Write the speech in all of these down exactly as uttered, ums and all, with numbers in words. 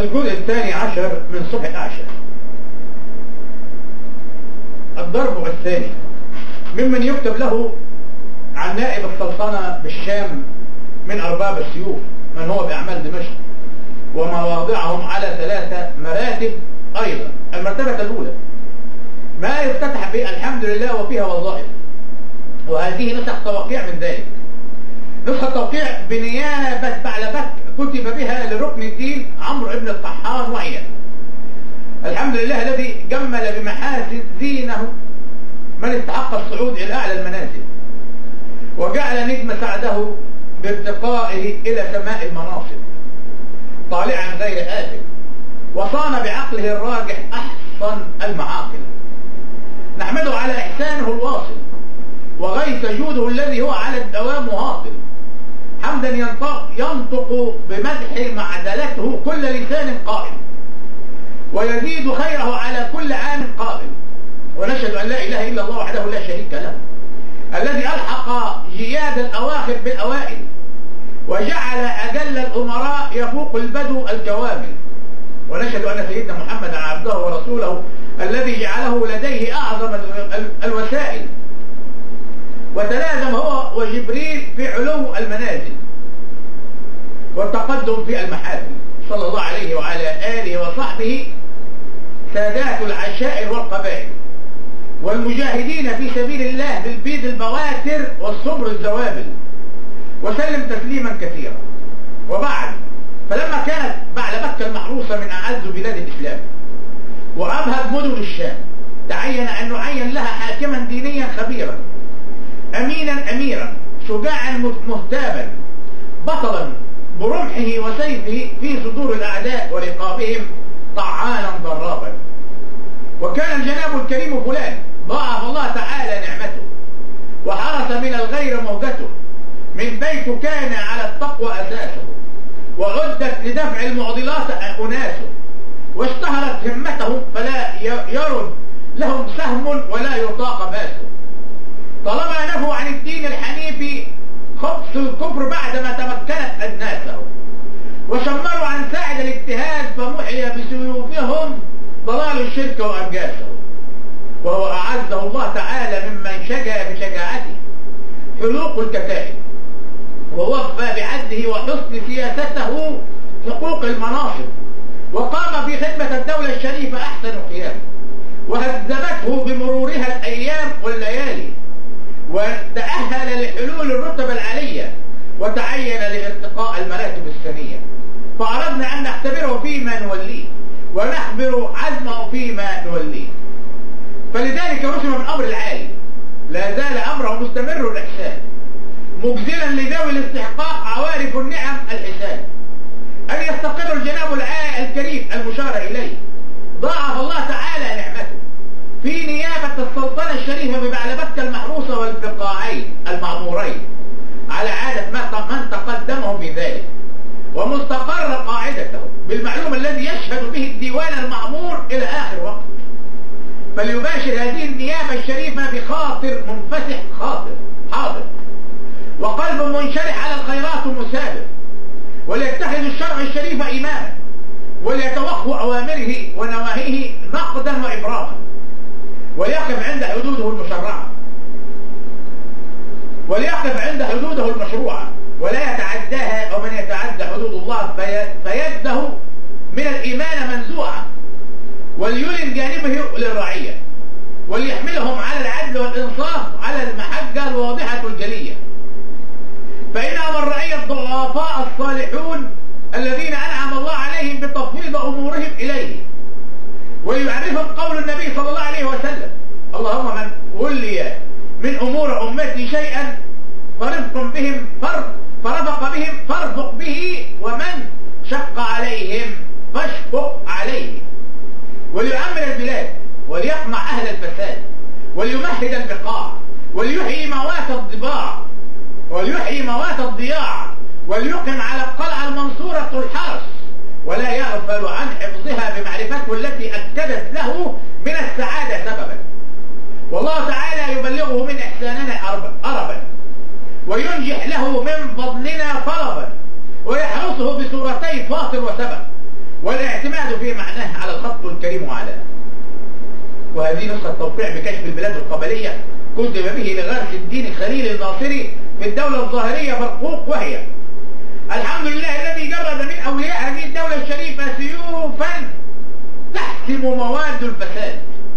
الجزء الثاني عشر من صبح الأعشى. الضرب الثاني ممن يكتب له عن نائب السلطنة بالشام من أرباب السيوف من هو بأعمال دمشق، ومواضعهم على ثلاثة مراتب أيضا. المرتبة الأولى ما يفتتح بالحمد لله وفيها وظائف، وهذه نسخ توقيع من ذلك. نسخة توقيع بنيابة بعلبك كتب بها لركن الدين عمرو بن الطحان، وهي الحمد لله الذي جمل بمحاسن دينه من استحق الصعود إلى أعلى المنازل، وجعل نجم سعده بارتقائه إلى سماء المناصب طالعا غير آثم، وصان بعقله الراجح أحسن المعاقل. نحمده على إحسانه الواصل وغيث جوده الذي هو على الدوام واصل، حمدا ينطق, ينطق بمدح معدلته كل لسان قائم، ويزيد خيره على كل عام قابل. ونشهد أن لا إله إلا الله وحده لا شريك له، الذي ألحق جياد الأواخر بالأوائل، وجعل أجل الأمراء يفوق البدو الجوامل. ونشهد أن سيدنا محمدا عبده ورسوله الذي جعله لديه أعظم الوسائل، وتلازم هو وجبريل في علو المنازل والتقدم في المحافل، صلى الله عليه وعلى آله وصحبه سادات العشائر والقبائل والمجاهدين في سبيل الله بالبيد البواتر والصبر الزوابل، وسلم تسليما كثيرا. وبعد، فلما كانت بعلبك المحروسة من أعز بلاد الإسلام وأبهج مدن الشام، تعين أن نعين لها حاكما دينيا خبيرا أمينا أميرا شجاعا مهتابا بطلا برمحه وسيفه في صدور الأعداء ورقابهم طعانا ضرابا. وكان الجناب الكريم فلان ضاعف الله تعالى نعمته، وحرس من الغير موجته، من بيت كان على التقوى أساسه، وعدت لدفع المعضلات أناسه، واشتهرت همتهم فلا يرد لهم سهم ولا يطاق باسه. طالما نفوا عن الدين الحنيف خبث الكفر بعدما تمكنت أجناسه، وشمروا عن ساعد الاجتهاد فمحي بسيوفهم ضلال الشرك وأرجاسه. وهو أعزه الله تعالى ممن شجع بشجاعته حلوق الكتائب، ووفى بعدله وحسن سياسته حقوق المناصب، وقام في خدمة الدولة الشريفة أحسن قيام، وهذبته بمرورها الأيام والليالي، وتأهل لحلول الرتب العالية، وتعين لارتقاء المراتب السنية. فأردنا أن نختبره فيما نوليه، ونخبر عزمه فيما نوليه. فلذلك رسم من أمر العالي، لا زال أمره مستمر الإحسان، مجزلا لذوي الاستحقاق عوارف النعم الحسان، أن يستقر الجناب العالي الكريم المشار إليه ضاعف الله تعالى نعمته في نيابة السلطنة الشريفة ببعلبك المحروسة والبقاعين المعمورين على عادة من تقدمهم بذلك، ومستقر قاعدته بالمعلوم الذي يشهد به الديوان المعمور إلى آخر وقت. فليباشر هذه النيابة الشريفة بخاطر منفتح خاطر حاضر، وقلب منشرح على الخيرات مسابق، وليتخذ الشرع الشريف إماما، وليتوخوا أوامره ونواهيه نقدا وإبراما، وليقف عند حدوده المشرعة وليقف عند حدوده المشروعة، ولا يتعداها. ومن يتعدى حدود الله فيده من الإيمان منزوعة، وليلن جانبه للرعية، وليحملهم على العدل والإنصاف على المحجة الواضحة الجلية. فإنهم الرعية الضعفاء الصالحون الذين أنعم الله عليهم بتفويض أمورهم إليه. ويعرفهم قول النبي صلى الله عليه وسلم: اللهم من ولي من أمور أمتي شيئا فرفق بهم فرفق بهم فارفق به، ومن شق عليهم فاشفق عليه. وليؤمن البلاد، وليقمع أهل الفساد، وليمهد البقاع، وليحيي موات الضباع، وليحيي موات الضياع، وليقم على القلعة المنصورة الحرس، ولا يغفل عن حفظها بمعرفته التي أكدت له من السعادة سببا. والله تعالى يبلغه من إحساننا أربا، وينجح له من فضلنا طلبا، ويحرسه بسورتي فاطر وسبب، والاعتماد في معناه على الخط الكريم وعلاه. وهذه نسخة توقيع بكشف البلاد القبلية كتب به لغرس الدين خليل الناصري في الدولة الظاهرية برقوق، وهي: الحمد لله الذي جرد من أولياء هذه الدولة الشريفة سيوفا تحسم مواد الفساد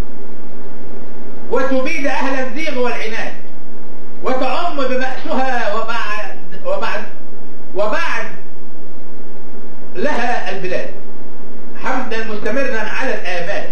وتبيد أهل الزيغ والعناد وتعم ببأسها وبعد وبعد وبعد لها البلاد، حمدا مستمرا على الآباد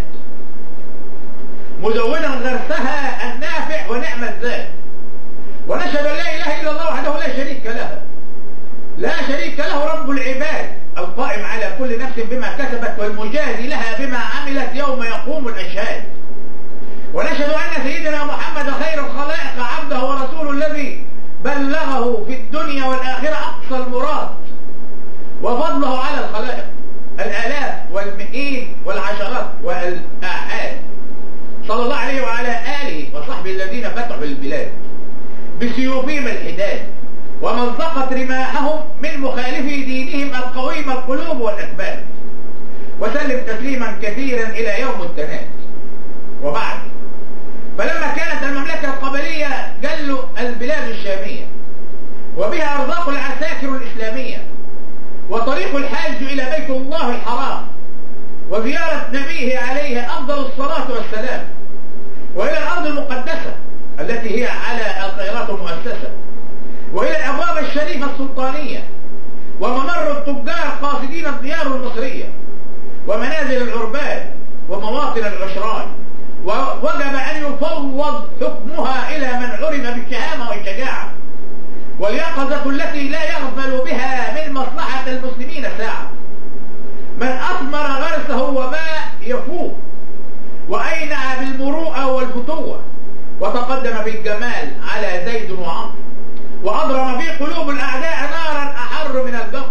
مدونا غرسها النافع ونعم الزاد. ونشهد أن لا إله إلا الله وحده لا شريك له لا شريك له رب العباد القائم على كل نفس بما كسبت والمجازي لها بما عملت يوم يقوم الأشهاد. ونشهد أن سيدنا محمد خير الخلائق عبده ورسوله الذي بلغه في الدنيا والآخرة أقصى المراد وفضله على الخلائق الآلاف والمئين والعشرات والآحاد، صلى الله عليه وعلى آله وصحبه الذين فتحوا البلاد بسيوفهم الحداد ومزقت رماحهم من مخالفي دينهم القويم القلوب والأكباد، وسلم تسليما كثيرا إلى يوم التناد. وبعد، فلما كانت المملكة القبلية جل البلاد الشامية وبها أرزاق العساكر الإسلامية وطريق الحاج إلى بيت الله الحرام وزيارة نبيه عليه أفضل الصلاة والسلام وإلى الأرض المقدسة التي هي على الخيرات المؤسسة وإلى الأبواب الشريفة السلطانية وممر التجار قاصدين الديار المصرية ومنازل العربان ومواطن العشران، ووجب أن يفوض حكمها إلى من عرف بالشهامة والشجاعة واليقظة التي لا يغفل بها من مصلحة المسلمين ساعة، من أثمر غرسه وما يفوق وأينع بالمروءة والفتوة وتقدم بالجمال على زيد وعمر وأضرم في قلوب الأعداء نارا أحر من الجبر.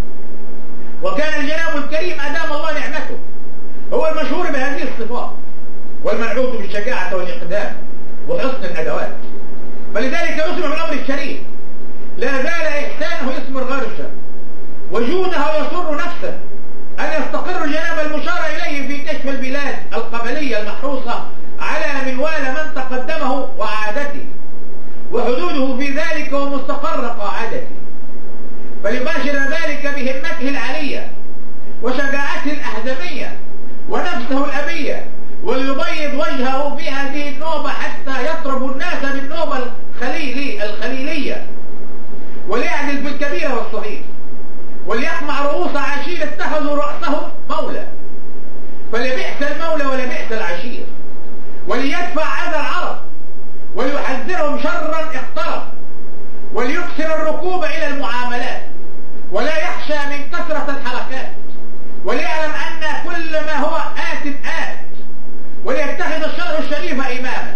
وكان الجناب الكريم أدام الله نعمته هو المشهور بهذه الصفات والمنعوت بالشجاعة والإقدام وحسن الأدوات، فلذلك يسمع بالأمر الشريف لا زال إحسانه يثمر غرسا وجوده يسر نفسه أن يستقر الجناب المشار إليه في كشف البلاد القبلية المحروسة على منوال من تقدمه وعادته وحدوده في ذلك ومستقر قاعدته، فليباشر ذلك بهمته العالية وشجاعته الأحزمية ونفسه الأبية وليبيض وجهه في هذه النوبة حتى يطرب الناس بالنوبة الخليلي الخليلية وليعدل بالكبير والصغير وليقمع رؤوس عشير اتخذوا رأسه مولى، فلبئس المولى ولبئس العشير، وليدفع أذى العرب وليحذرهم شرا اقترب وليكسر الركوب إلى المعاملات ولا يخشى من كثرة الحركات، وليعلم أن كل ما هو آت آت، وليتخذ الشرع الشريف إماما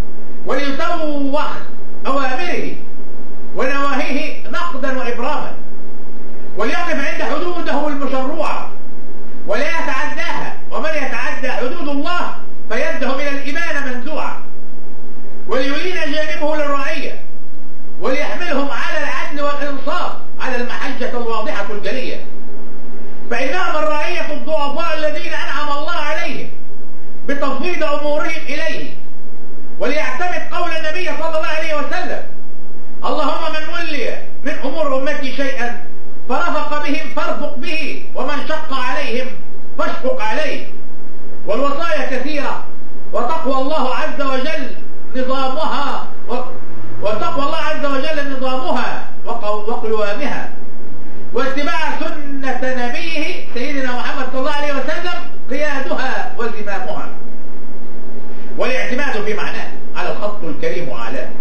وليسوخ أوامره ونواهيه نقدا وإبراما، وليقف عند حدوده المشروعة ولا يتعداها، ومن يتعدى حدود الله فيده من الإيمان منزوعا، وليلين جانبه للرعية وليحملهم على العدل والإنصاف على المحجة الواضحة الجلية، فإنهم الرعية الضعفاء الذين أنعم الله عليهم بتفويض أمورهم إليه، وليعتمد قول النبي صلى الله عليه وسلم: اللهم من ولي من أمور أمتي شيئا فرفق بهم فارفق به، ومن شق عليهم فاشفق عليه. والوصايا كثيرة، وتقوى الله عز وجل نظامها وتقوى الله عز وجل نظامها وقوامها، واتباع سنة نبيه سيدنا محمد صلى الله عليه وسلم قيادها وزمامها، والاعتماد في معناه على الخط الكريم وعلاه.